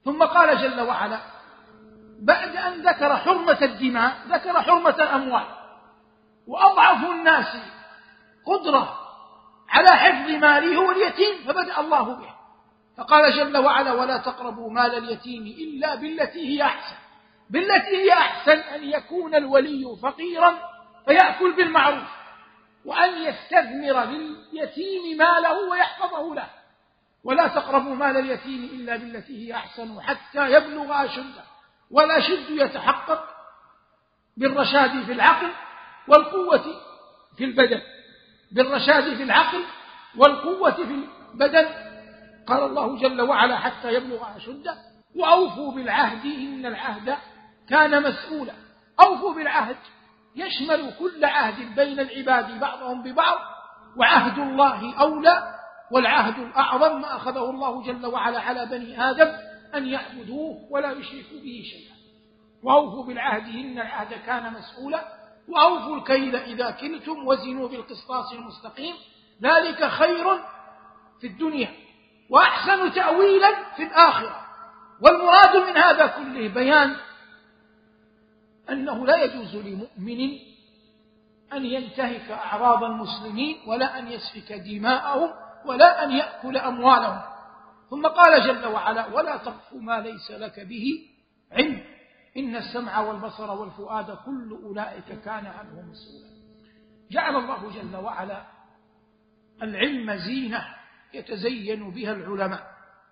ثم قال جل وعلا بعد أن ذكر حرمة الدماء ذكر حرمة الأموال، وأضعف الناس قدرة على حفظ ماله هو اليتيم، فبدأ الله به، فقال جل وعلا ولا تقربوا مال اليتيم إلا بالتي هي أحسن. بالتي هي أحسن أن يكون الولي فقيرا فيأكل بالمعروف، وأن يستثمر لليتيم ماله ويحفظه له. ولا تقربوا مال اليتيم إلا بالتي هي أحسن حتى يبلغ أشده، والأشد يتحقق بالرشاد في العقل والقوة في البدن، بالرشاد في العقل والقوة في البدن. قال الله جل وعلا حتى يبلغ أشده وأوفوا بالعهد إن العهد كان مسؤولا. أوفوا بالعهد يشمل كل عهد بين العباد بعضهم ببعض، وعهد الله أولى، والعهد الأعظم ما أخذه الله جل وعلا على بني آدم أن يعبدوه ولا يشركوا به شيئا. وأوفوا بالعهد إن العهد كان مسؤولا وأوفوا الكيل إذا كلتم وزنوا بالقسطاس المستقيم ذلك خير في الدنيا وأحسن تأويلا في الآخرة. والمراد من هذا كله بيان أنه لا يجوز لمؤمن أن ينتهك أعراض المسلمين ولا أن يسفك دماءهم ولا أن يأكل أموالهم. ثم قال جل وعلا ولا تقف ما ليس لك به علم إن السمع والبصر والفؤاد كل أولئك كان عنه مسؤولا. جعل الله جل وعلا العلم زينة يتزين بها العلماء،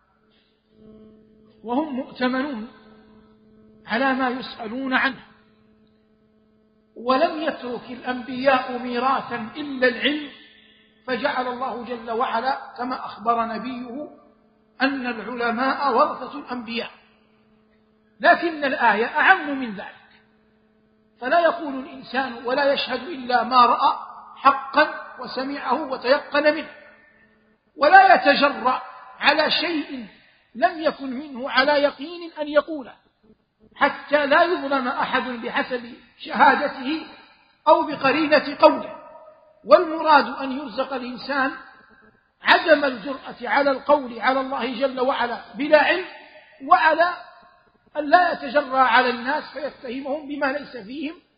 وهم مؤتمنون على ما يسألون عنه، ولم يترك الأنبياء ميراثا إلا العلم، فجعل الله جل وعلا كما أخبر نبيه أن العلماء ورثة الأنبياء. لكن الآية أعم من ذلك، فلا يقول الإنسان ولا يشهد إلا ما رأى حقا وسمعه وتيقن منه، ولا يتجرأ على شيء لم يكن منه على يقين أن يقوله، حتى لا يظلم أحد بحسب شهادته أو بقرينة قوله. والمراد أن يرزق الإنسان عدم الجرأة على القول على الله جل وعلا بلا علم، وعلى أن لا يتجرأ على الناس فيتهمهم بما ليس فيهم